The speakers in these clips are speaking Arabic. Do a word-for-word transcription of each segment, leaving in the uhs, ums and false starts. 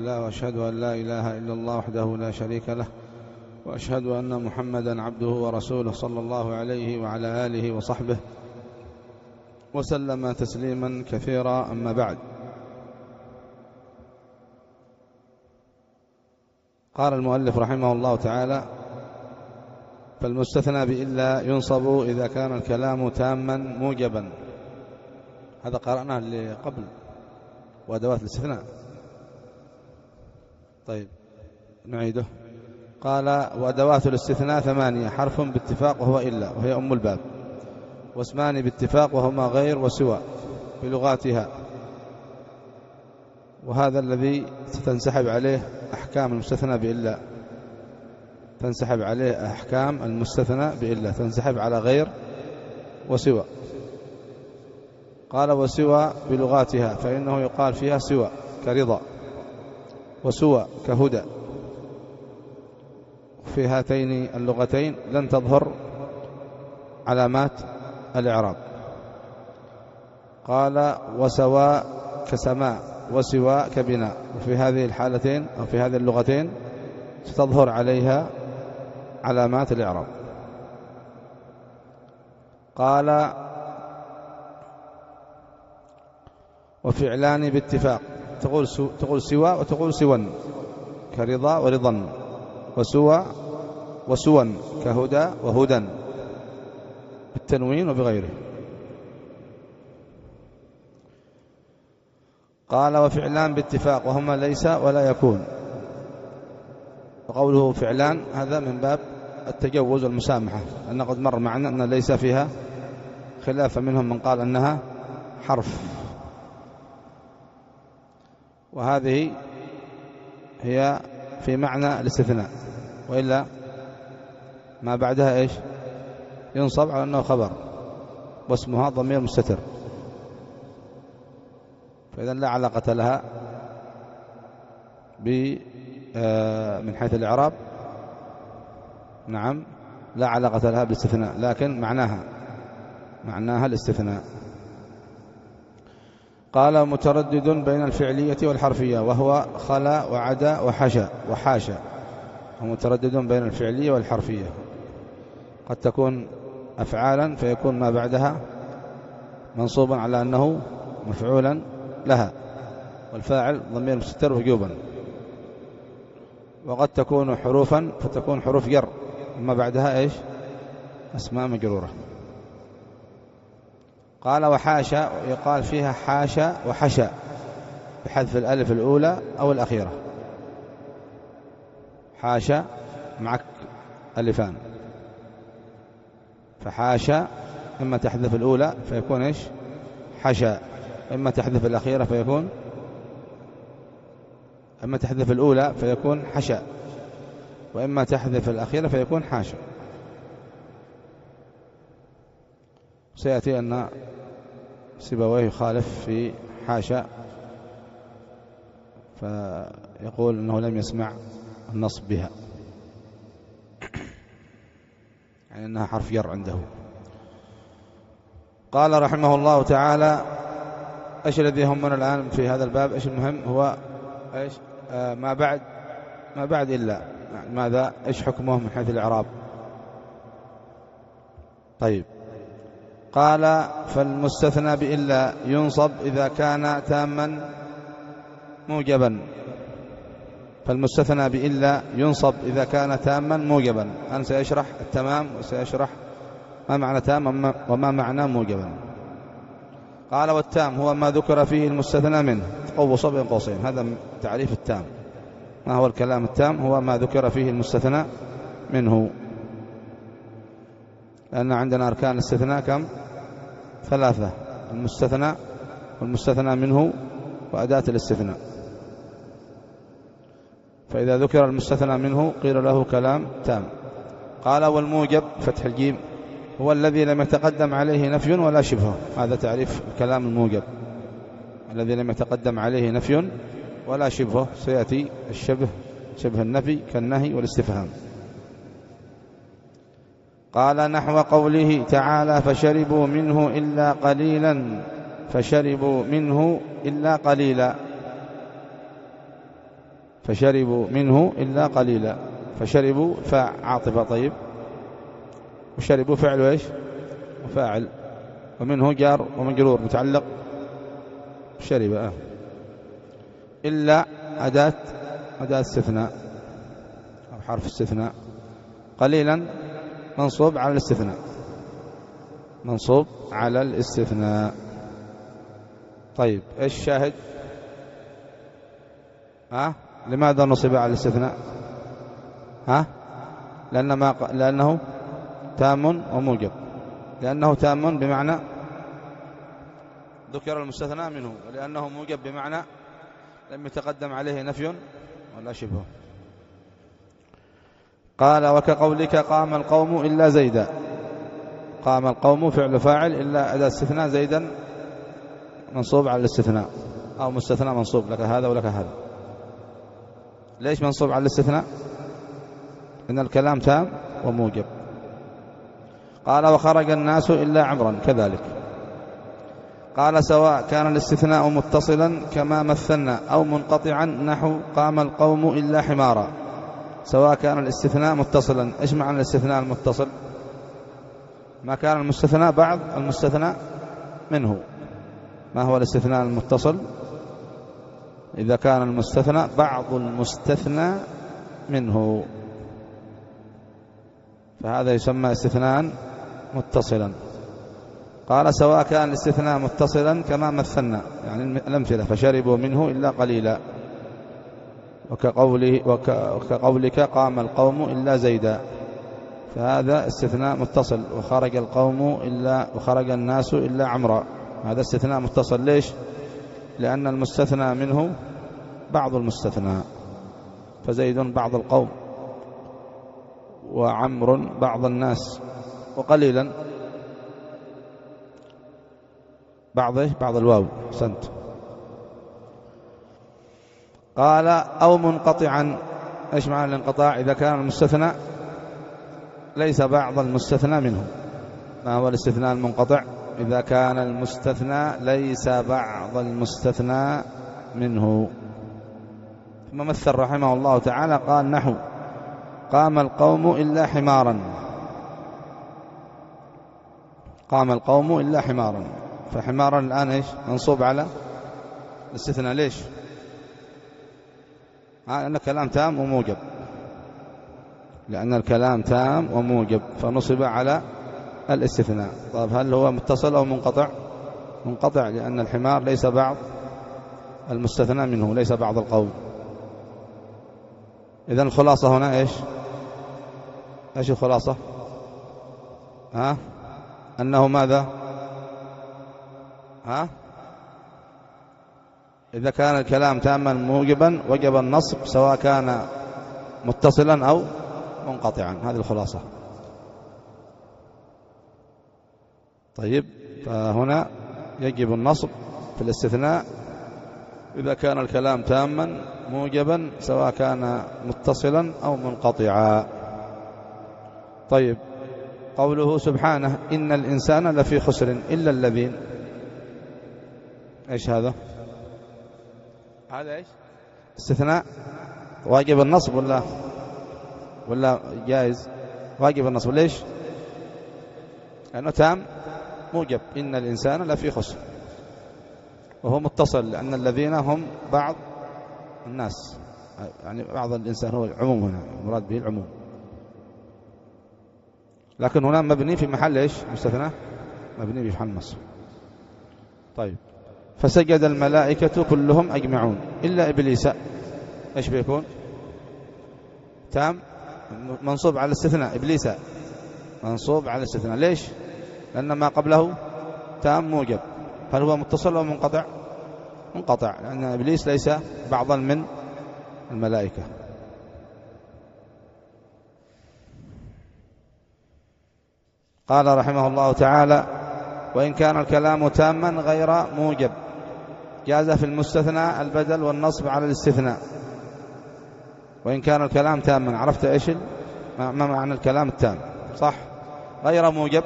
لله وأشهد أن لا إله إلا الله وحده لا شريك له وأشهد أن محمدا عبده ورسوله صلى الله عليه وعلى آله وصحبه وسلم تسليما كثيرا. أما بعد، قال المؤلف رحمه الله تعالى: فالمستثنى بإلا ينصب إذا كان الكلام تاما موجبا. هذا قرأناه اللي قبل، وأدوات الاستثناء. طيب نعيده. قال: وأدوات الاستثناء ثمانية: حرف باتفاق وهو إلا وهي أم الباب، واسمان باتفاق وهما غير وسوى بلغاتها، وهذا الذي ستنسحب عليه أحكام المستثنى بإلا، تنسحب عليه أحكام المستثنى بإلا، تنسحب على غير وسوى. قال: وسوى بلغاتها، فإنه يقال فيها سوى كرضا، وسوى كهدى. في هاتين اللغتين لن تظهر علامات الإعراب. قال: وسواء كسماء، وسواء كبناء. وفي هذه الحالتين أو في هذه اللغتين ستظهر عليها علامات الإعراب. قال: وفعلان باتفاق، تقول سو تقول سوى وتقول سوا كرضا ورضا، وسوى وسوا كهدى وهدى بالتنوين وبغيره. قال: وفعلان باتفاق وهما ليس ولا يكون. وقوله فعلان هذا من باب التجوز والمسامحة، لأن قد مر معنا أن ليس فيها خلاف، منهم من قال أنها حرف، وهذه هي في معنى الاستثناء، وإلا ما بعدها إيش؟ ينصب على أنه خبر، واسمها ضمير مستتر، فإذا لا علاقة لها من حيث الإعراب. نعم، لا علاقة لها بالاستثناء، لكن معناها معناها الاستثناء. قال: متردد بين الفعلية والحرفية، وهو خلا وعدا وحشا وحاشا. ومتردد بين الفعلية والحرفية، قد تكون أفعالا فيكون ما بعدها منصوبا على أنه مفعولا لها، والفاعل ضمير مستتر وجوبا. وقد تكون حروفا فتكون حروف جر، وما بعدها إيش؟ أسماء مجرورة. قال: وحاشا، يقال فيها حاشا وحشا بحذف الألف الأولى أو الأخيرة. حاشا معك ألفان، فحاشا إما تحذف الأولى فيكون إيش؟ حشا، إما تحذف الأخيرة فيكون إما تحذف الأولى فيكون حشا، وإما تحذف الأخيرة فيكون حاشا. سيأتي أن سيبويه يخالف في حاشا، فيقول أنه لم يسمع النصب بها، يعني أنها حرف جر عنده. قال رحمه الله تعالى: إيش الذي يهمنا الآن في هذا الباب؟ إيش المهم؟ هو إيش؟ آه ما بعد ما بعد إلا، يعني ماذا؟ إيش حكمه من حيث الإعراب؟ طيب، قال: فالمستثنى بإلا ينصب إذا كان تاما موجبا. فالمستثنى بإلا ينصب إذا كان تاما موجبا. أنا سيشرح التمام وسيشرح ما معنى تام وما معنى موجبا. قال: والتام هو ما ذكر فيه المستثنى منه، قوس بين قوسين، هذا تعريف التام. ما هو الكلام التام؟ هو ما ذكر فيه المستثنى منه، لأن عندنا أركان الاستثناء كم؟ ثلاثة: المستثنى والمستثنى منه وأداة الاستثناء. فإذا ذكر المستثنى منه قيل له كلام تام. قال: والموجب فتح الجيم هو الذي لم يتقدم عليه نفي ولا شبهه. هذا تعريف الكلام الموجب، الذي لم يتقدم عليه نفي ولا شبهه. سيأتي الشبه، شبه النفي كالنهي والاستفهام. قال: نحو قوله تعالى: فشربوا منه إلا قليلا، فشربوا منه إلا قليلا. فشربوا منه إلا قليلا. فشربوا فاع عاطفة. طيب وشربوا فعل إيش؟ وفاعل، ومنه جار ومجرور متعلق شرب. آه. إلا أداة أداة استثناء أو حرف استثناء. قليلا منصوب على الاستثناء، منصوب على الاستثناء. طيب إيش الشاهد؟ ها؟ لماذا نصب على الاستثناء؟ ها؟ لأن ما ق... لأنه تام وموجب. لأنه تام بمعنى ذكر المستثنى منه، ولأنه موجب بمعنى لم يتقدم عليه نفي ولا شبه. قال وكقولك قام القوم إلا زيدا. قام القوم فعل فاعل إلا أداة استثناء زيدا منصوب على الاستثناء، أو مستثنى منصوب لك هذا ولك هذا. ليش منصوب على الاستثناء؟ إن الكلام تام وموجب. قال وخرج الناس إلا عمرا كذلك. قال سواء كان الاستثناء متصلا كما مثلنا أو منقطعا نحو قام القوم إلا حمارا. سواء كان الاستثناء متصلا. إيش معنى الاستثناء المتصل؟ ما كان المستثنى بعض المستثنى منه. ما هو الاستثناء المتصل؟ إذا كان المستثنى بعض المستثنى منه، فهذا يسمى استثناء متصلا. قال سواء كان الاستثناء متصلا كما مثلنا، يعني الأمثلة فشربوا منه إلا قليلا، وكقوله وكقولك قام القوم إلا زيدا، فهذا استثناء متصل. وخرج القوم إلا وخرج الناس إلا عمرا، هذا استثناء متصل. ليش؟ لأن المستثنى منه بعض المستثنى، فزيد بعض القوم وعمر بعض الناس وقليلا بعض بعض الواو. سنت. قال أو منقطعا. إيش معنى الانقطاع؟ إذا كان المستثنى ليس بعض المستثنى منه. ما هو الاستثناء المنقطع؟ إذا كان المستثنى ليس بعض المستثنى منه. ثم مثل رحمه الله تعالى قال نحو قام القوم إلا حمارا. قام القوم إلا حمارا، فحمارا الآن إيش؟ منصوب على الاستثناء. ليش؟ لأن الكلام تام وموجب، لأن الكلام تام وموجب فنصب على الاستثناء. طيب هل هو متصل أو منقطع؟ منقطع، لأن الحمار ليس بعض المستثنى منه، ليس بعض القوم. إذن الخلاصة هنا إيش؟ إيش الخلاصة؟ ها؟ أنه ماذا؟ ها؟ إذا كان الكلام تاما موجبا وجب النصب سواء كان متصلا أو منقطعا. هذه الخلاصة. طيب فهنا يجب النصب في الاستثناء إذا كان الكلام تاما موجبا سواء كان متصلا أو منقطعا. طيب قوله سبحانه إن الإنسان لفي خسر إلا الذين. إيش هذا؟ هذا إيش؟ استثناء واجب النصب ولا ولا جائز؟ واجب النصب. ليش؟ لأنه تام موجب. إن الإنسان لفي خسر، وهو متصل لأن الذين هم بعض الناس، يعني بعض الإنسان هو العموم، هنا مراد به العموم، لكن هنا مبني في محل إيش؟ مستثنى مبني في محل نصب. طيب فسجد الملائكة كلهم أجمعون إلا إبليس. إيش بيكون؟ تام منصوب على الاستثناء. إبليس منصوب على الاستثناء. ليش؟ لأن ما قبله تام موجب. هل هو متصل أو منقطع؟ منقطع، لأن إبليس ليس بعضا من الملائكة. قال رحمه الله تعالى وإن كان الكلام تاما غير موجب جاز في المستثنى البدل والنصب على الاستثناء. وإن كان الكلام تاما، عرفت إيش ما معنى الكلام التام؟ صح؟ غير موجب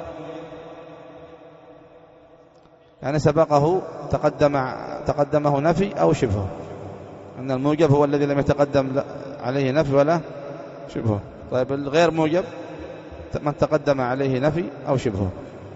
يعني سبقه تقدم تقدمه نفي أو شبهه. أن الموجب هو الذي لم يتقدم عليه نفي ولا شبهه. طيب الغير موجب من تقدم عليه نفي أو شبهه،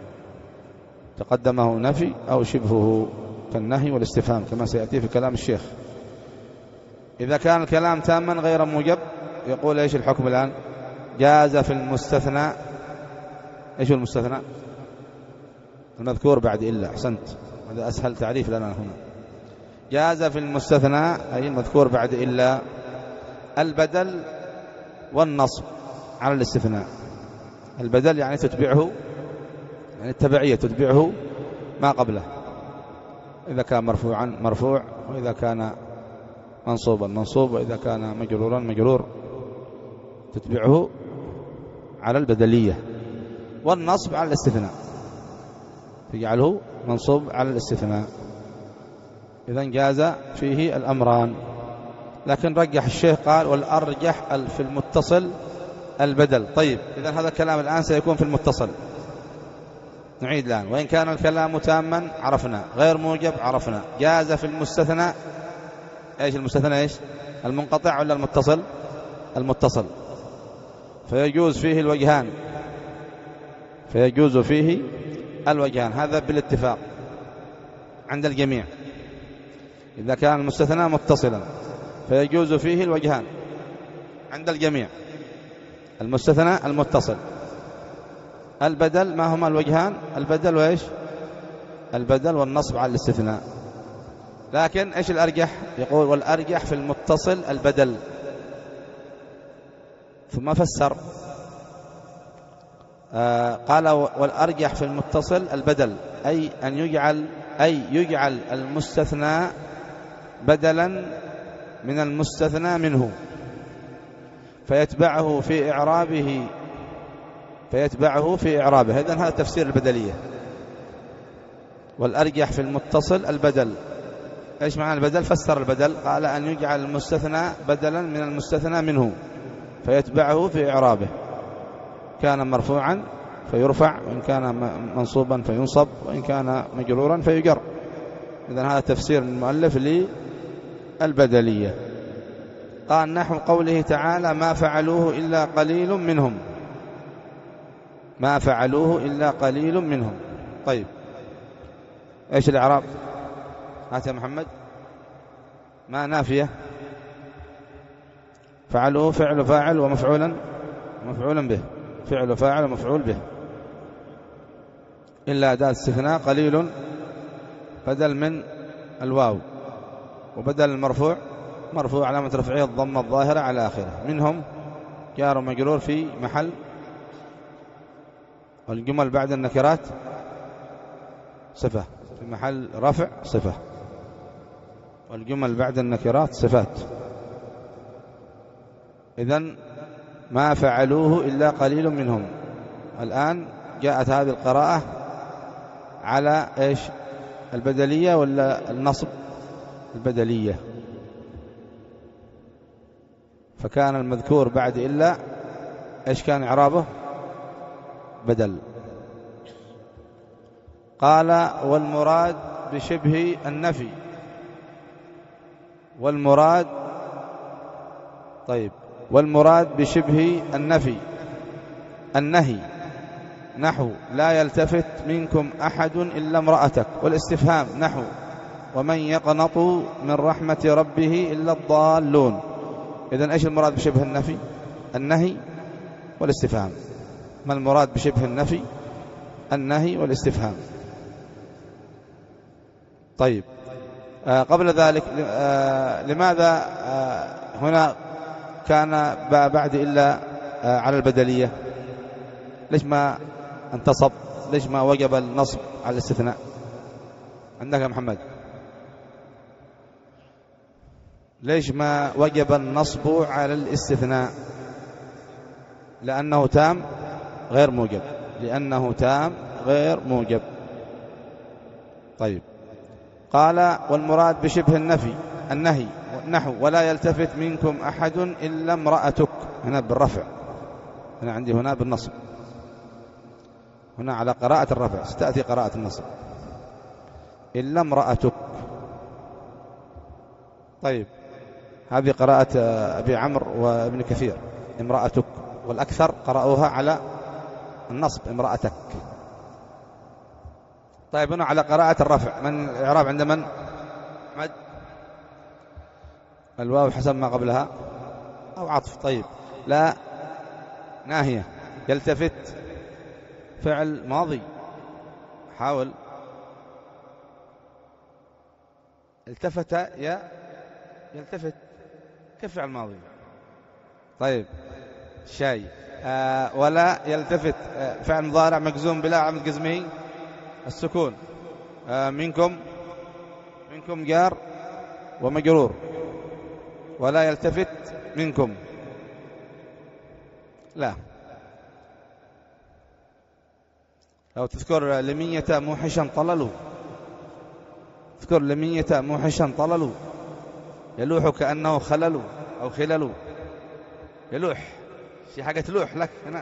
تقدمه نفي أو شبهه كالنهي والاستفهام كما سيأتي في كلام الشيخ. إذا كان الكلام تاما غير موجب يقول إيش الحكم الآن؟ جاز في المستثنى. إيش المستثنى؟ المذكور بعد إلا. أحسنت، هذا أسهل تعريف لنا هنا. جاز في المستثنى أي المذكور بعد إلا البدل والنصب على الاستثناء. البدل يعني تتبعه، يعني التبعية تتبعه ما قبله، إذا كان مرفوعا مرفوع، وإذا كان منصوبا منصوب، وإذا كان مجرورا مجرور، تتبعه على البدلية. والنصب على الاستثناء تجعله منصوب على الاستثناء. إذن جاز فيه الأمران، لكن رجح الشيخ قال والأرجح في المتصل البدل. طيب إذن هذا الكلام الآن سيكون في المتصل. نعيد الآن. وإن كان الكلام تاما عرفنا، غير موجب عرفنا، جاز في المستثنى. إيش المستثنى؟ إيش المنقطع ولا المتصل؟ المتصل. فيجوز فيه الوجهان، فيجوز فيه الوجهان، هذا بالاتفاق عند الجميع. إذا كان المستثنى متصلا فيجوز فيه الوجهان عند الجميع. المستثنى المتصل، البدل، ما هما الوجهان؟ البدل وإيش؟ البدل والنصب على الاستثناء. لكن إيش الأرجح؟ يقول والأرجح في المتصل البدل، ثم فسر آه قال والأرجح في المتصل البدل، أي أن يجعل أي يجعل المستثنى بدلا من المستثنى منه، فيتبعه في إعرابه فيتبعه في إعرابه. إذن هذا تفسير البدلية. والأرجح في المتصل البدل. إيش معنى البدل؟ فسر البدل قال أن يجعل المستثنى بدلا من المستثنى منه، فيتبعه في إعرابه، كان مرفوعا فيرفع، وإن كان منصوبا فينصب، وإن كان مجرورا فيجر. إذن هذا تفسير المؤلف للبدلية. قال نحو قوله تعالى ما فعلوه إلا قليل منهم، ما فعلوه إلا قليل منهم. طيب إيش الإعراب؟ هات يا محمد. ما نافية، فعلوه فعل فاعل ومفعولا ومفعولا به، فعل فاعل ومفعول به، إلا أداة استثناء قليل بدل من الواو، وبدل المرفوع مرفوع علامة رفعه الضمة الظاهرة على آخره. منهم جار مجرور في محل، والجمل بعد النكرات صفة في محل رفع صفة، والجمل بعد النكرات صفات. إذن ما فعلوه إلا قليل منهم. الآن جاءت هذه القراءة على إيش؟ البدلية ولا النصب؟ البدلية. فكان المذكور بعد إلا إيش كان إعرابه؟ بدل. قال والمراد بشبه النفي، والمراد طيب والمراد بشبه النفي النهي، نحو لا يلتفت منكم أحد إلا امرأتك، والاستفهام نحو ومن يقنط من رحمة ربه إلا الضالون. إذن إيش المراد بشبه النفي؟ النهي والاستفهام. ما المراد بشبه النفي؟ النهي والاستفهام. طيب آه قبل ذلك آه لماذا آه هنا كان بعد إلا آه على البدلية؟ ليش ما انتصب؟ ليش ما وجب النصب على الاستثناء؟ عندك يا محمد، ليش ما وجب النصب على الاستثناء؟ لأنه تام غير موجب، لأنه تام غير موجب. طيب قال والمراد بشبه النفي النهي، نحو ولا يلتفت منكم أحد إلا امرأتك، هنا بالرفع، هنا عندي هنا بالنصب، هنا على قراءة الرفع، ستأتي قراءة النصب، إلا امرأتك. طيب هذه قراءة أبي عمرو وابن كثير امرأتك، والأكثر قرأوها على النصب امرأتك. طيب هنا على قراءة الرفع، من الإعراب عند من؟ أحمد. الواو حسب ما قبلها أو عطف. طيب لا ناهية. يلتفت فعل ماضي، حاول. التفت يا يلتفت كيف فعل ماضي؟ طيب شاي. آه ولا يلتفت آه فعل مضارع مجزوم بلا علامة جزمه السكون. آه منكم منكم جار ومجرور. ولا يلتفت منكم، لا. لو تذكر لمية موحشا طللوا، تذكر لمية موحشا طللوا، يلوح كأنه خلل أو خلل، يلوح شي حاجة تلوح لك هنا.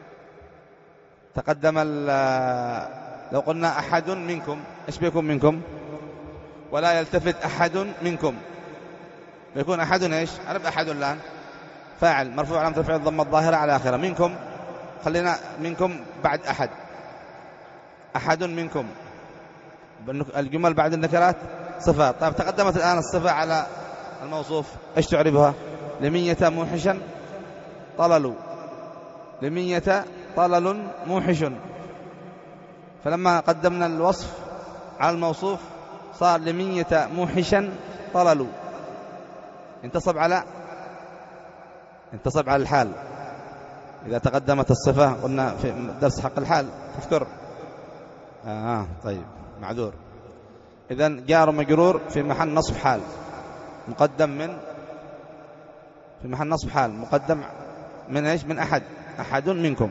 تقدم لو قلنا أحد منكم، إيش بيكون منكم؟ ولا يلتفت أحد منكم، بيكون أحد إيش؟ عرف أحد الآن فاعل مرفوع علامة رفعه الضمة الظاهرة على آخره. منكم خلينا منكم بعد أحد، أحد منكم، الجمل بعد النكرات صفات. طيب تقدمت الآن الصفة على الموصوف، إيش تعربها؟ لمية موحشا طللوا، لمية طلل موحش. فلما قدمنا الوصف على الموصوف صار لمية موحشا طللوا، انتصب على انتصب على الحال. إذا تقدمت الصفة قلنا في درس حق الحال تذكر. آه طيب معذور. إذن جار مجرور في محل نصب حال مقدم من في محل نصب حال مقدم من إيش؟ من أحد، أحد منكم.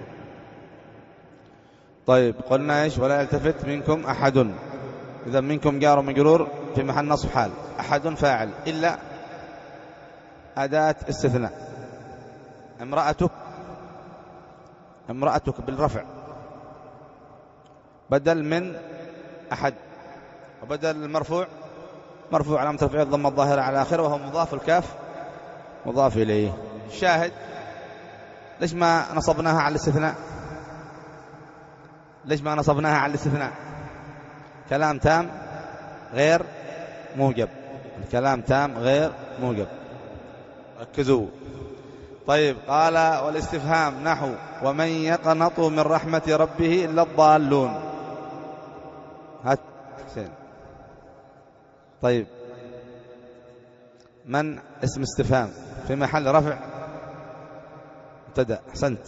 طيب قلنا إيش؟ ولا يلتفت منكم أحد. إذن منكم جار مجرور في محل نصب حال، أحد فاعل، إلا أداة استثناء. امرأتك، امرأتك بالرفع بدل من أحد، وبدل المرفوع مرفوع علامة رفعه الضمة الظاهرة على آخره وهو مضاف، الكاف مضاف إليه. الشاهد ليش ما نصبناها على الاستثناء؟ ليش ما نصبناها على الاستثناء؟ كلام تام غير موجب، الكلام تام غير موجب، ركزوا. طيب قال والاستفهام نحو ومن يقنط من رحمة ربه إلا الضالون. هات حسين. طيب من اسم استفهام في محل رفع مبتدأ، أحسنت.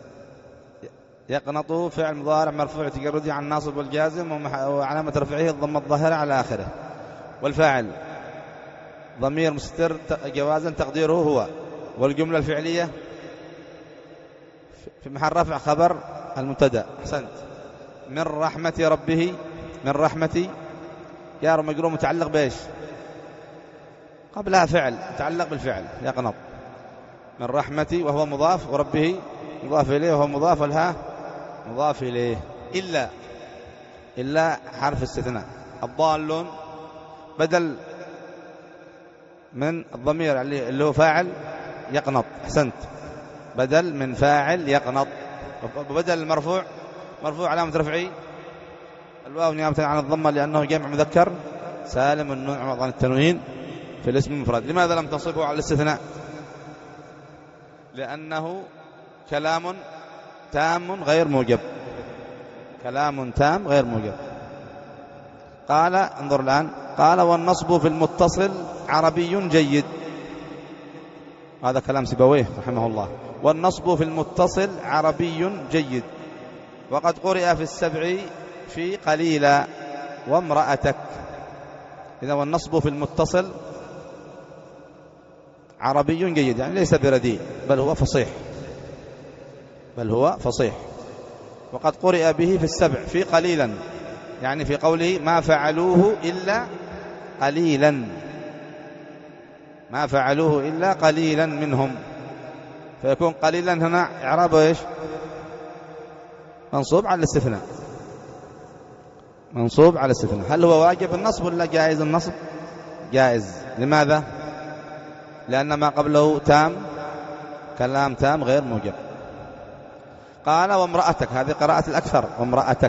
يقنط فعل مضارع مرفوع تجردي عن الناصب والجازم وعلامة رفعه الضمة الظاهرة على آخره، والفاعل ضمير مستتر جوازا تقديره هو، والجملة الفعلية في محل رفع خبر المبتدأ، أحسنت. من رحمة ربه، من رحمتي جار مجرور متعلق بإيش؟ قبلها فعل متعلق بالفعل يقنط. من رحمتي وهو مضاف، وربه مضاف إليه وهو مضاف، لها مضاف إليه. إلا إلا حرف استثناء. الضالون بدل من الضمير اللي هو فاعل يقنط، أحسنت، بدل من فاعل يقنط. وبدل المرفوع مرفوع علامة رفعي الواو نيابة عن الضمة لأنه جمع مذكر سالم النون عن التنوين في الاسم المفرد. لماذا لم تصبه على الاستثناء؟ لأنه كلام تام غير موجب، كلام تام غير موجب. قال انظر الآن، قال والنصب في المتصل عربي جيد. هذا كلام سيبويه رحمه الله. والنصب في المتصل عربي جيد، وقد قرئ في السبع في قليلا وامرأتك. إذا والنصب في المتصل عربي جيد، يعني ليس برديء بل هو فصيح، بل هو فصيح. وقد قرئ به في السبع في قليلا، يعني في قوله ما فعلوه إلا قليلا، ما فعلوه إلا قليلا منهم، فيكون قليلا هنا إعرابه إيش؟ منصوب على الاستثناء، منصوب على الاستثناء. هل هو واجب النصب ولا جائز النصب؟ جائز. لماذا؟ لأن ما قبله تام، كلام تام غير موجب. قال وامرأتك، هذه قراءة الأكثر، وامرأتك،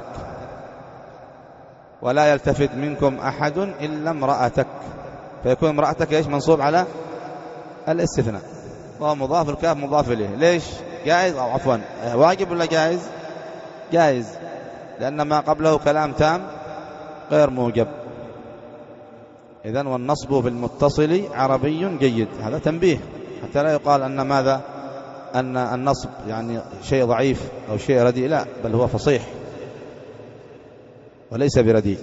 ولا يلتفت منكم أحد إلا امرأتك، فيكون امرأتك إيش؟ منصوب على الاستثناء، وهو مضاف، الكاف مضاف إليه. ليش؟ جائز أو عفوا واجب ولا جائز؟ جائز، لأن ما قبله كلام تام غير موجب. إذن والنصب في المتصل عربي جيد. هذا تنبيه حتى لا يقال أن ماذا؟ أن النصب يعني شيء ضعيف أو شيء رديء، لا، بل هو فصيح وليس برديء.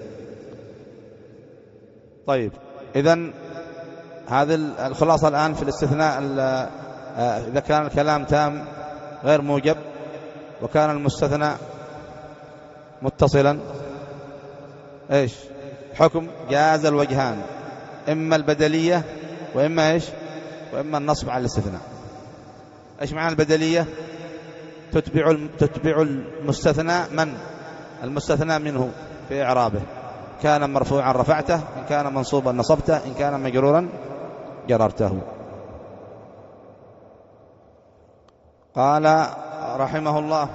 طيب، إذن هذه الخلاصة الآن في الاستثناء. إذا كان الكلام تام غير موجب وكان المستثنى متصلا، إيش حكم؟ جاز الوجهان، إما البدلية وإما إيش؟ وإما النصب على الاستثناء. إيش معنى البدلية؟ تتبع تتبع المستثنى من؟ المستثنى منه في إعرابه، كان مرفوعا رفعته، إن كان منصوبا نصبته، إن كان مجرورا جررته. قال رحمه الله: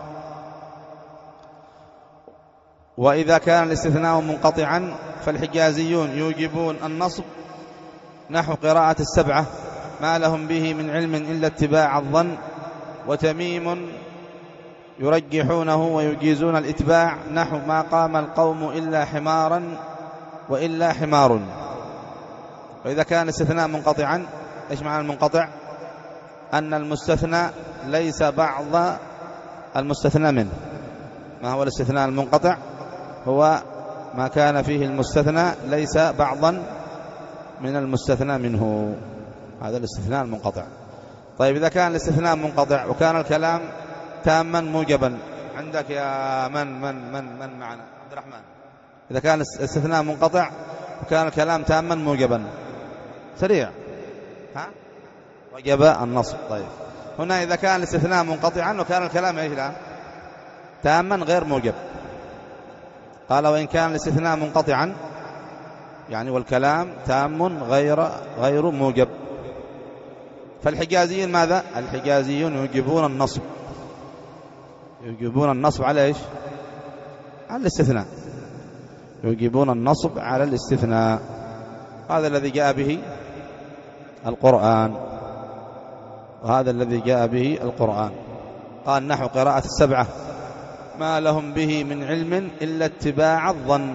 وإذا كان الاستثناء منقطعا فالحجازيون يوجبون النصب نحو قراءة السبعة: ما لهم به من علم إلا اتباع الظن، وتميم يرجحونه ويجيزون الاتباع نحو: ما قام القوم إلا حمارا وإلا حمار. وإذا كان الاستثناء منقطعا، إيش معنى المنقطع؟ أن المستثنى ليس بعض المستثنى منه. ما هو الاستثناء المنقطع؟ هو ما كان فيه المستثنى ليس بعضا من المستثنى منه، هذا الاستثناء المنقطع. طيب، إذا كان الاستثناء منقطع وكان الكلام تاما موجبا، عندك يا من من من من معنا عبد الرحمن، إذا كان الاستثناء منقطع وكان الكلام تاما موجبا، سريع، ها وجب النصب. طيب، هنا إذا كان الاستثناء منقطعا وكان الكلام ايش الآن؟ تاما غير موجب. قال: وإن كان الاستثناء منقطعا يعني والكلام تام غير غير موجب، فالحجازيين ماذا؟ الحجازيون يوجبون النصب، يوجبون النصب على ايش؟ على الاستثناء، يوجبون النصب على الاستثناء. هذا الذي جاء به القرآن، وهذا الذي جاء به القرآن. قال: نحو قراءة السبعة: ما لهم به من علم إلا اتباع الظن،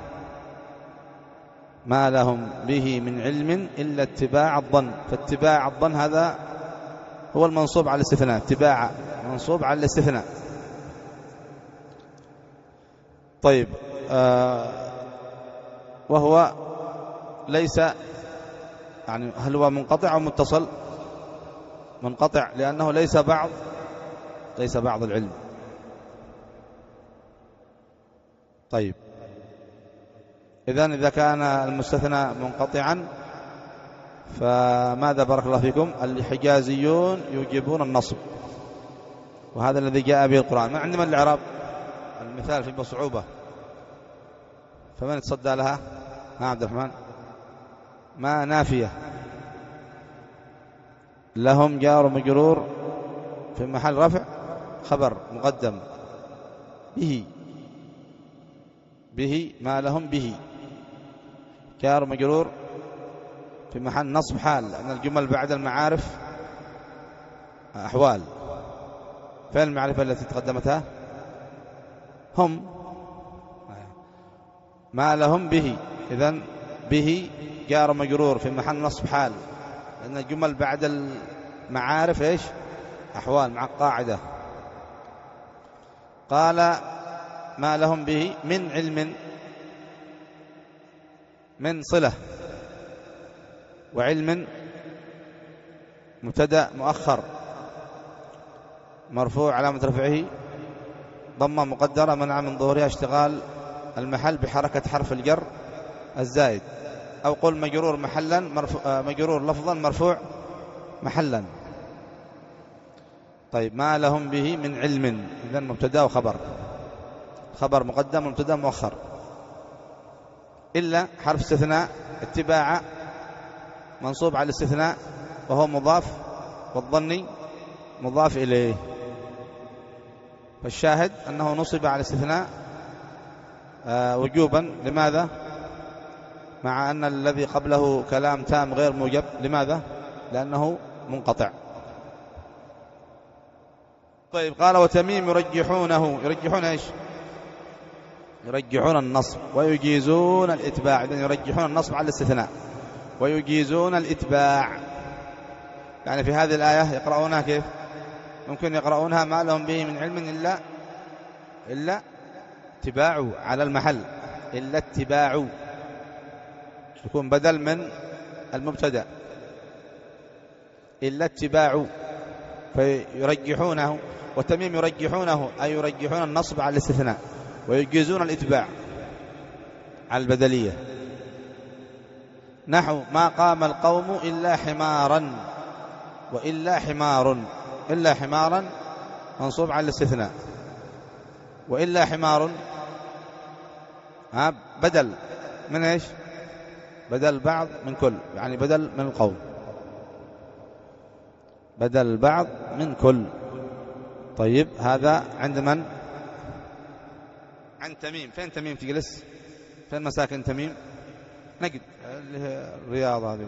ما لهم به من علم إلا اتباع الظن، فاتباع الظن هذا هو المنصوب على الاستثناء، اتباع منصوب على الاستثناء. طيب، آه وهو ليس يعني، هل هو منقطع أو متصل؟ منقطع، لأنه ليس بعض ليس بعض العلم. طيب، إذن إذا كان المستثنى منقطعا فماذا بارك الله فيكم؟ الحجازيون يوجبون النصب، وهذا الذي جاء به القرآن. ما عندما الإعراب المثال في بصعوبة، فمن يتصدى لها؟ ها عبد الرحمن. ما نافية، لهم جار مجرور في محل رفع، خبر مقدم به، به ما لهم به، جار مجرور في محل نصب حال، لأن الجمل بعد المعارف أحوال. فين المعرفة التي تقدمتها؟ هم، ما لهم به، إذن به جار مجرور في محل نصب حال، لأن الجمل بعد المعارف إيش؟ أحوال مع القاعدة. قال: ما لهم به من علم، من صلة، وعلم مبتدأ مؤخر مرفوع علامة رفعه ضمة مقدرة منع من ظهورها اشتغال المحل بحركة حرف الجر الزائد، أو قل مجرور محلا مرفوع، مجرور لفظا مرفوع محلا. طيب، ما لهم به من علم، إذن مبتدأ وخبر، خبر مقدم ومبتدأ مؤخر، إلا حرف استثناء اتباع منصوب على الاستثناء وهو مضاف، والظني مضاف إليه. فالشاهد أنه نصب على الاستثناء آه وجوبا. لماذا؟ مع أن الذي قبله كلام تام غير موجب. لماذا؟ لأنه منقطع. طيب قال وتميم يرجحونه. يرجحون إيش؟ يرجحون النصب ويجيزون الإتباع. إذن يرجحون النصب على الاستثناء ويجيزون الإتباع. يعني في هذه الآية يقرؤونها كيف؟ ممكن يقرؤونها ما لهم به من علم إلا إلا اتباع على المحل، إلا اتباع، تكون بدل من المبتدأ، إلا اتباع، فيرجحونه. وتميم يرجحونه أي يرجحون النصب على الاستثناء ويجيزون الإتباع على البدلية. نحو ما قام القوم إلا حمارا، وإلا حمار. إلا حمارا منصوب على الاستثناء، وإلا حمار بدل من إيش؟ بدل بعض من كل، يعني بدل من القوم، بدل بعض من كل. طيب هذا عند من؟ عند تميم. فين تميم تجلس؟ فين مساكن تميم؟ نجد اللي هي الرياض هذه.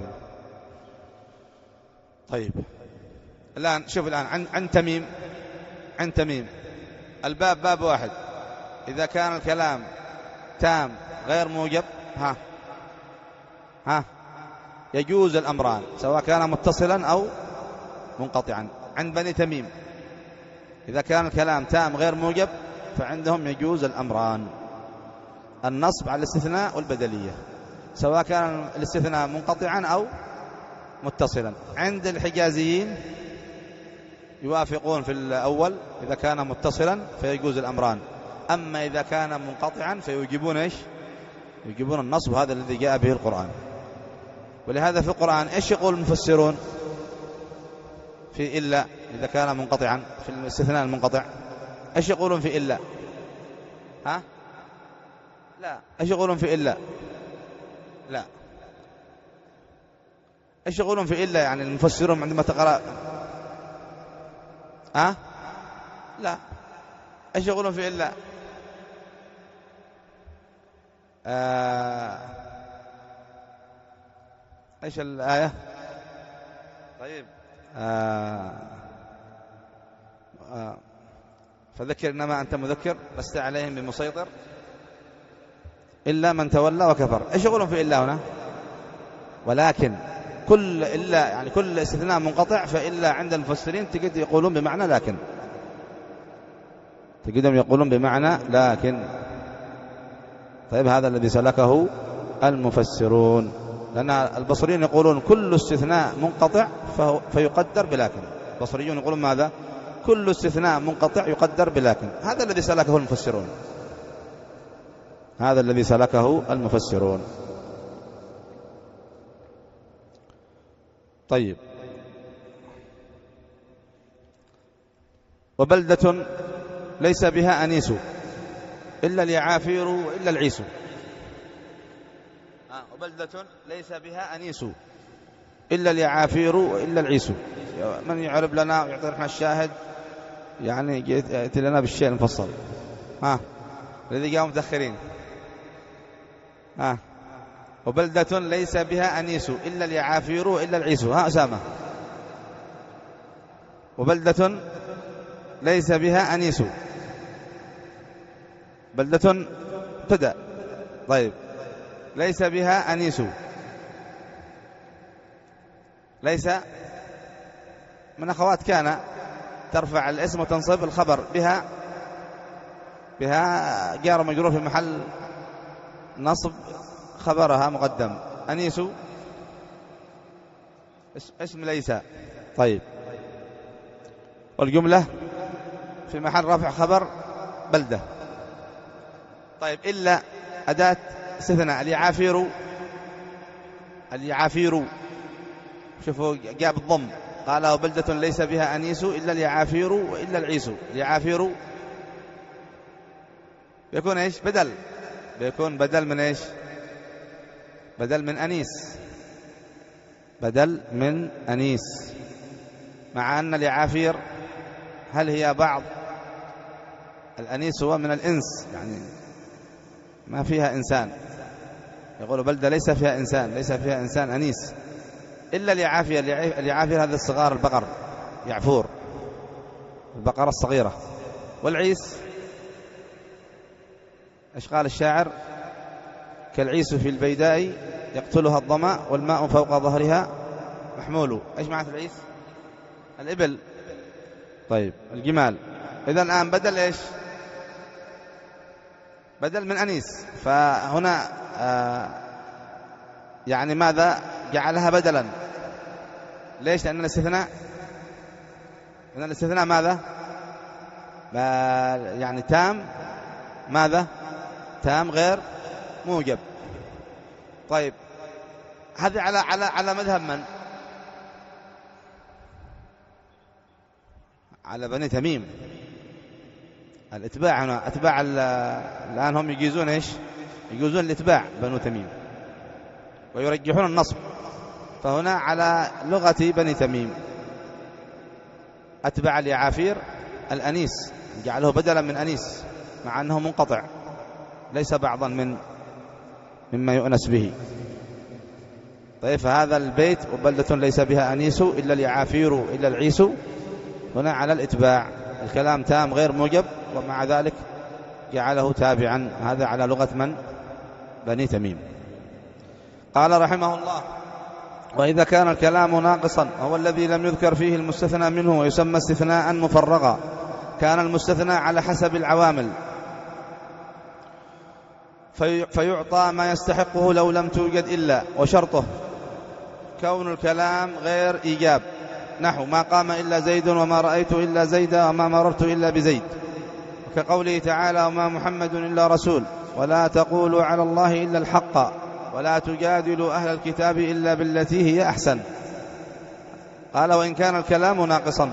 طيب الآن شوف، الآن عن, عن تميم عن تميم الباب باب واحد. إذا كان الكلام تام غير موجب ها ها يجوز الأمران سواء كان متصلا أو منقطعا. عند بني تميم إذا كان الكلام تام غير موجب فعندهم يجوز الأمران، النصب على الاستثناء والبدلية، سواء كان الاستثناء منقطعا أو متصلا. عند الحجازيين يوافقون في الأول، إذا كان متصلا فيجوز الأمران، أما إذا كان منقطعا فيجيبون إيش؟ يجيبون النصب، هذا الذي جاء به القرآن. ولهذا في القرآن إيش يقول المفسرون في إلا إذا كان منقطعا في الاستثناء المنقطع؟ إيش يقولون في إلا؟ ها؟ لا. إيش يقولون في إلا؟ لا. إيش يقولون في إلا يعني المفسرون عندما تقرأ؟ ها؟ لا. إيش يقولون في إلا؟ آه... إيش الآية؟ طيب آه... آه... فذكر إنما أنت مذكر لست عليهم بمسيطر إلا من تولى وكفر. إيش يقولون في إلا هنا؟ ولكن كل إلا يعني كل استثناء منقطع فإلا عند المفسرين تجد يقولون بمعنى لكن، تجدهم يقولون بمعنى لكن. طيب هذا الذي سلكه المفسرون، لأن البصريين يقولون كل استثناء منقطع فهو فيقدر بلكن. البصريون يقولون ماذا؟ كل استثناء منقطع يقدر بلكن. هذا الذي سلكه المفسرون، هذا الذي سلكه المفسرون. طيب وبلدة ليس بها أنيس إلا اليعافير وإلا العيس. آه وبلدة ليس بها أنيس إلا اليعافير وإلا العيس. من يعرب لنا ويعطينا الشاهد يعني يأتي لنا بالشيء المفصل. ها الذي جاءوا متأخرين. ها وبلدة ليس بها أنيس إلا اليعافير وإلا العيس. ها أسامة. وبلدة ليس بها أنيس، بلدة ابتدأ. طيب ليس بها أنيس، ليس من أخوات كان ترفع الاسم وتنصب الخبر بها، بها جار مجرور في محل نصب خبرها مقدم. أنيس اسم ليس. طيب والجملة في محل رفع خبر بلدة. طيب إلا أداة استثناء. اليعافير، اليعافير شوفوا جاء بالضم، قال وبلدة ليس بها أنيس إلا اليعافير وإلا العيس. اليعافير بيكون إيش؟ بدل، بيكون بدل من إيش؟ بدل من أنيس. بدل من أنيس، مع أن اليعافير هل هي بعض؟ الأنيس هو من الإنس، يعني ما فيها إنسان، يقول بلدة ليس فيها إنسان، ليس فيها إنسان أنيس، إلا اليعافير. اليعافير هذا الصغار البقر، يعفور البقرة الصغيرة. والعيس إيش قال الشاعر؟ كالعيس في البيداء يقتلها الظمأ والماء فوق ظهرها محمول. إيش معنى العيس؟ الإبل. طيب الجمال. إذن الآن بدل إيش؟ بدل من أنيس. فهنا آه يعني ماذا جعلها بدلا؟ ليش؟ لأن الاستثناء لأن الاستثناء ماذا؟ يعني تام، ماذا؟ تام غير موجب. طيب هذا على على على مذهب من؟ على بني تميم. الاتباع هنا اتباع الآن هم يجيزون ايش؟ يجيزون الاتباع بنو تميم ويرجحون النصب. فهنا على لغة بني تميم أتبع اليعافير الأنيس، جعله بدلا من أنيس مع أنه منقطع، ليس بعضا من مما يؤنس به. طيب فهذا البيت وبلدة ليس بها أنيس إلا اليعافير إلا العيس، هنا على الإتباع، الكلام تام غير موجب، ومع ذلك جعله تابعا. هذا على لغة من؟ بني تميم. قال رحمه الله: وإذا كان الكلام ناقصا هو الذي لم يذكر فيه المستثنى منه ويسمى استثناء مفرغا. كان المستثنى على حسب العوامل في فيعطى ما يستحقه لو لم توجد إلا، وشرطه كون الكلام غير إيجاب، نحو ما قام إلا زيد وما رأيت إلا زيدا وما مررت إلا بزيد، كقوله تعالى: وما محمد إلا رسول، ولا تقولوا على الله إلا الحق، ولا تجادلوا أهل الكتاب إلا بالتي هي أحسن. قال: وإن كان الكلام ناقصا.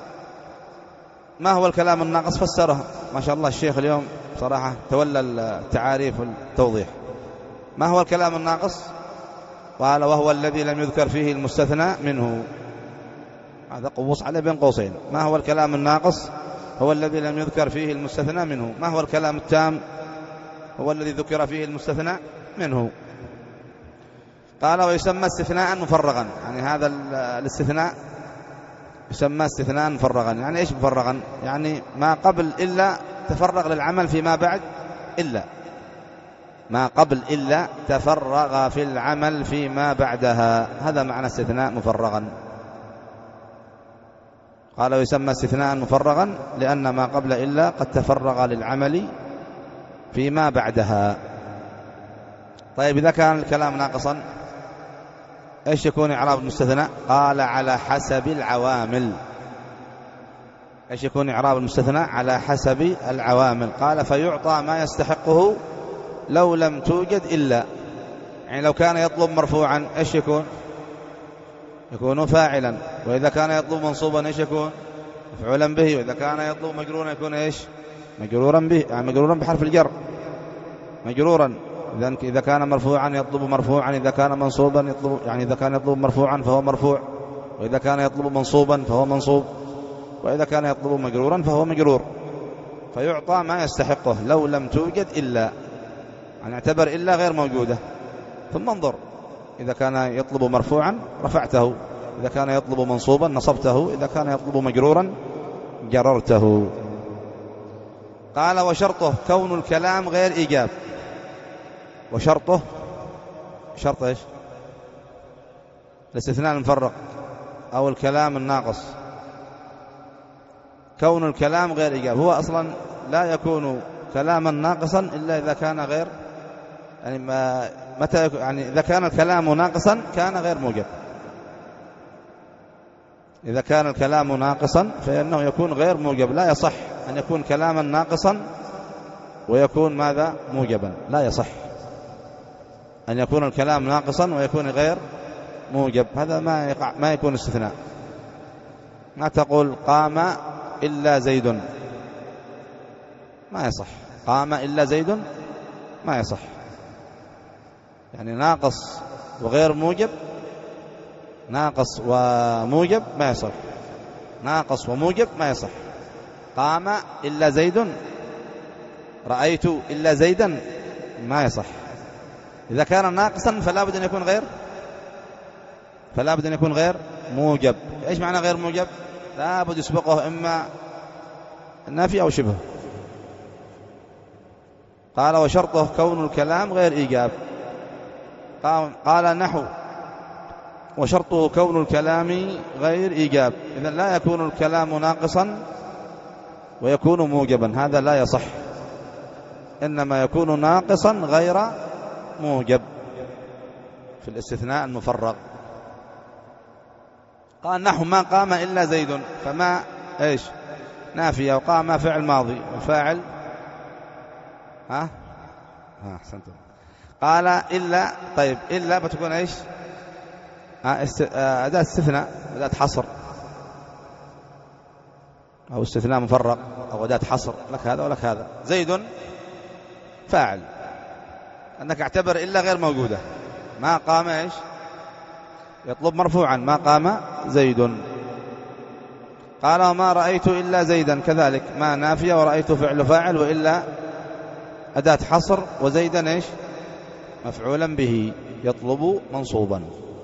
ما هو الكلام الناقص؟ فسره ما شاء الله الشيخ اليوم صراحة تولى التعاريف والتوضيح. ما هو الكلام الناقص؟ قال: وهو الذي لم يذكر فيه المستثنى منه. هذا قوس عليه بين قوسين. ما هو الكلام الناقص؟ هو الذي لم يذكر فيه المستثنى منه. ما هو الكلام التام؟ هو الذي ذكر فيه المستثنى منه. قال: ويسمى استثناء مفرغا. يعني هذا الاستثناء يسمى استثناء مفرغا. يعني إيش مفرغا؟ يعني ما قبل إلا تفرغ للعمل فيما بعد إلا، ما قبل إلا تفرغ في العمل فيما بعدها، هذا معنى استثناء مفرغا. قال: ويسمى استثناء مفرغا لأن ما قبل إلا قد تفرغ للعمل فيما بعدها. طيب إذا كان الكلام ناقصا إيش يكون إعراب المستثنى؟ قال: على حسب العوامل. إيش يكون إعراب المستثنى؟ على حسب العوامل. قال: فيعطى ما يستحقه لو لم توجد إلا. يعني لو كان يطلب مرفوعا إيش يكون؟ يكون فاعلا. وإذا كان يطلب منصوبا إيش يكون؟ مفعولا به. وإذا كان يطلب مجرورا يكون إيش؟ مجرورا به، يعني مجرورا بحرف الجر، مجرورا. إذا كان مرفوعا يطلب مرفوعا، إذا كان منصوبا يطلب، يعني إذا كان يطلب مرفوعا فهو مرفوع، وإذا كان يطلب منصوبا فهو منصوب، وإذا كان يطلب مجرورا فهو مجرور. فيعطى ما يستحقه لو لم توجد إلا، يعني اعتبر إلا غير موجودة، ثم انظر إذا كان يطلب مرفوعا رفعته، إذا كان يطلب منصوبا نصبته، إذا كان يطلب مجرورا جررته. قال: وشرطه كون الكلام غير إيجاب. وشرطه شرط إيش؟ الاستثناء المفرق أو الكلام الناقص. كون الكلام غير إيجاب، هو أصلا لا يكون كلاما ناقصا إلا إذا كان غير، يعني ما متى يكون، يعني إذا كان الكلام ناقصا كان غير موجب. إذا كان الكلام ناقصا فإنه يكون غير موجب. لا يصح أن يكون كلاما ناقصا ويكون ماذا؟ موجبا. لا يصح أن يكون الكلام ناقصا ويكون غير موجب. هذا ما يقع، ما يكون استثناء. ما تقول قام إلا زيد، ما يصح. قام إلا زيد ما يصح، يعني ناقص وغير موجب ناقص وموجب ما يصح، ناقص وموجب ما يصح. قام إلا زيد، رأيت إلا زيدا ما يصح. إذا كان ناقصا فلا بد أن يكون غير فلا بد أن يكون غير موجب. إيش معنى غير موجب؟ لا بد يسبقه إما نافي أو شبه. قال وشرطه كون الكلام غير إيجاب. قال نحو وشرطه كون الكلام غير إيجاب، إذن لا يكون الكلام ناقصا ويكون موجبا، هذا لا يصح، إنما يكون ناقصا غير موجب في الاستثناء المفرغ. قال نحو ما قام إلا زيد، فما إيش نافية، وقام فعل ماضي وفاعل ها ها أحسنتم. قال إلا، طيب إلا بتكون إيش أداة استثناء، أداة حصر أو استثناء مفرغ أو أداة حصر، لك هذا ولك هذا. زيد فاعل، أنك اعتبر إلا غير موجودة. ما قام إيش يطلب مرفوعا، ما قام زيد. قال وما رأيت إلا زيدا، كذلك ما نافية ورأيت فعل فاعل، وإلا أداة حصر، وزيدا إيش مفعولا به يطلب منصوبا.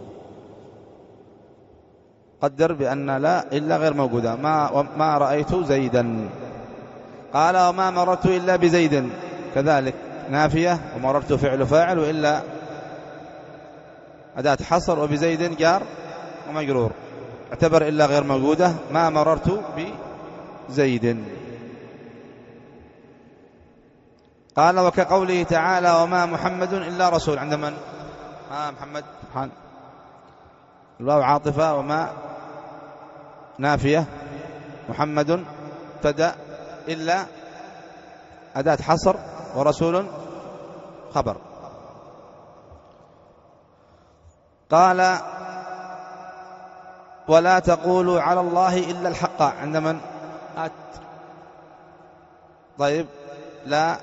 قدر بأن لا إلا غير موجودة، ما, ما رأيت زيدا. قال وما مررت إلا بزيد، كذلك نافية ومررت فعل فاعل، وإلا أداة حصر، وبزيد جار ومجرور، اعتبر إلا غير موجودة. ما مررت بزيد. قال وكقوله تعالى وما محمد إلا رسول، عند من؟ ما محمد سبحان، الواو عاطفة، وما نافية، محمد ابتدأ، إلا أداة حصر، ورسول خبر. قال ولا تقولوا على الله إلا الحق، عند من؟ أت. طيب لا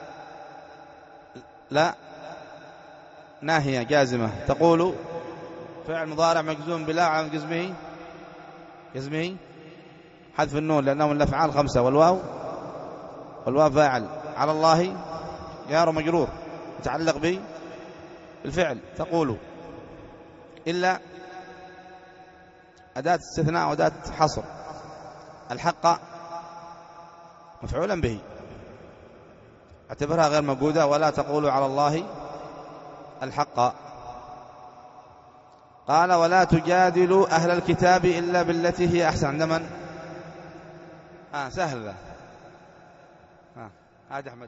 لا ناهية جازمة، تقول فعل مضارع مجزوم بلا عن جزمه جزمه حذف النون لأنه من الأفعال خمسة، والواو والواو فاعل، على الله جار مجرور يتعلق به الفعل، تقول إلا أداة استثناء وأداة حصر. الحق مفعولا به، اعتبرها غير موجودة. ولا تقولوا على الله الحق. قال ولا تجادلوا أهل الكتاب إلا بالتي هي أحسن، عند من؟ آه سهل ذا. آه هذا أحمد.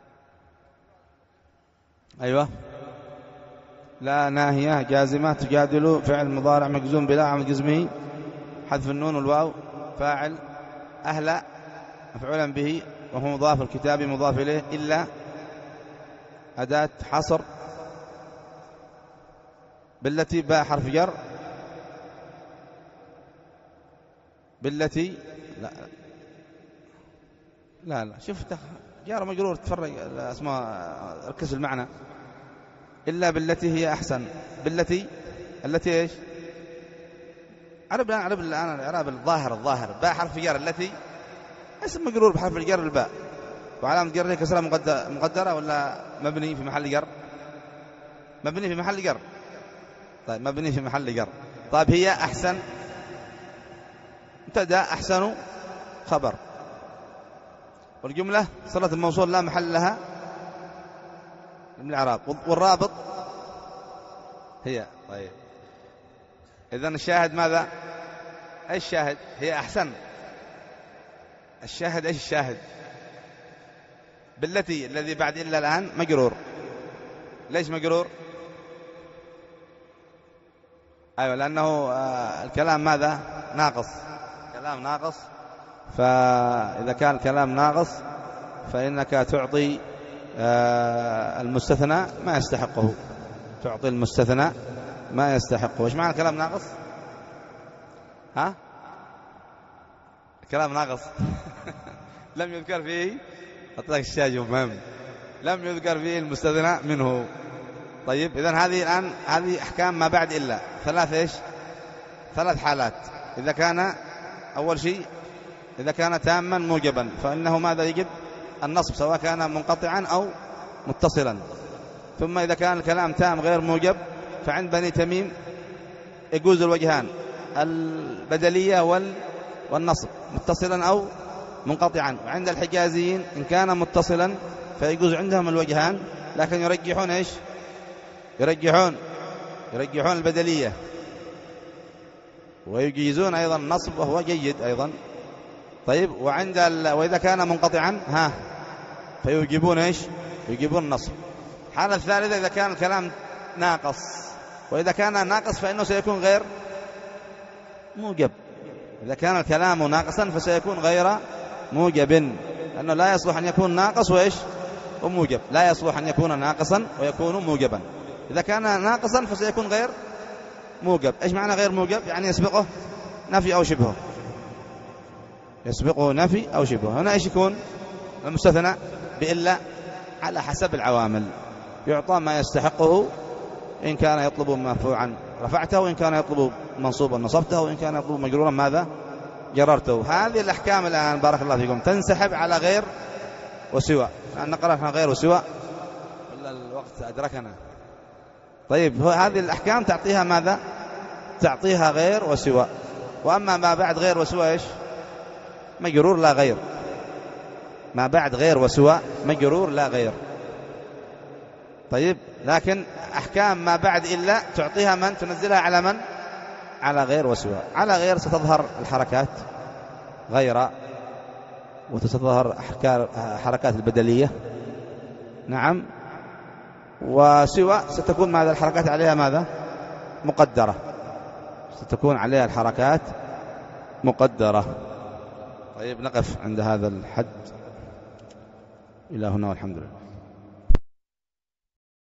أيوة لا ناهية جازمة، تجادلوا فعل مضارع مجزوم بلا عن جزمه حذف النون والواو فاعل، أهل مفعولا به وهو مضاف، الكتاب مضاف إليه، إلا أداة حصر، بالتي باء حرف جر، بالتي لا لا لا شوف جار مجرور، تفرق اسمه، ركز المعنى. إلا بالتي هي أحسن، بالتي التي إيش عرب الآن، عرب الآن الإعراب الظاهر الظاهر باء حرف جر، التي اسم مجرور بحرف الجر الباء، وعلامة جره كسرة مقدرة ولا مبني في محل جر؟ مبني في محل جر. طيب مبني في محل جر. طيب هي أحسن مبتدأ، أحسن خبر، والجملة صلة الموصول لا محل لها من الإعراب، والرابط هي. طيب إذن الشاهد ماذا؟ إيش الشاهد؟ هي أحسن. الشاهد إيش الشاهد؟ بالتي الذي بعد إلا الآن مجرور. ليش مجرور؟ أيوة لأنه الكلام ماذا؟ ناقص، كلام ناقص. فإذا كان الكلام ناقص فإنك تعطي المستثنى ما يستحقه، تعطي المستثنى ما يستحقه. إيش معنى الكلام ناقص؟ ها؟ الكلام ناقص لم يذكر فيه، أطلق الشاج مهم، لم يذكر فيه المستثنى منه. طيب إذن هذه الآن هذه أحكام ما بعد إلا ثلاث إيش ثلاث حالات. إذا كان أول شيء إذا كان تاما موجبا فإنه ماذا يجب؟ النصب، سواء كان منقطعا أو متصلا. ثم إذا كان الكلام تام غير موجب فعند بني تميم يجوز الوجهان، البدلية والنصب متصلا أو منقطعا. وعند الحجازيين إن كان متصلا فيجوز عندهم الوجهان، لكن يرجحون إيش؟ يرجحون يرجحون البدلية، ويجيزون أيضا النصب وهو جيد أيضا. طيب وعند ال... وإذا كان منقطعا ها فيجيبون إيش؟ يجيبون النصب. الحالة الثالثة إذا كان الكلام ناقص، وإذا كان ناقص فإنه سيكون غير موجب. إذا كان الكلام ناقصا فسيكون غير موجب، لأنه لا يصلح أن يكون ناقص وإيش؟ وموجب. لا يصلح أن يكون ناقصا ويكون موجبا. إذا كان ناقصا فسيكون غير موجب. إيش معنى غير موجب؟ يعني يسبقه نفي أو شبهه، يسبقه نفي أو شبهه. هنا إيش يكون المستثنى؟ بإلا، على حسب العوامل يعطى ما يستحقه. إن كان يطلب مرفوعا رفعته، وإن كان يطلب منصوبا نصبته، وإن كان يطلب مجرورا ماذا؟ جررته. هذه الأحكام الآن بارك الله فيكم تنسحب على غير وسوى، لأن قرأنا غير وسوى ولا الوقت أدركنا. طيب هذه الأحكام تعطيها ماذا؟ تعطيها غير وسوى. وأما ما بعد غير وسوى إيش؟ مجرور لا غير. ما بعد غير وسوى مجرور لا غير. طيب لكن أحكام ما بعد إلا تعطيها من؟ تنزلها على من؟ على غير وسوى. على غير ستظهر الحركات غير، وتظهر حركات البدلية، نعم. وسوى ستكون ماذا؟ الحركات عليها ماذا؟ مقدرة، ستكون عليها الحركات مقدرة. طيب نقف عند هذا الحد إلى هنا والحمد لله.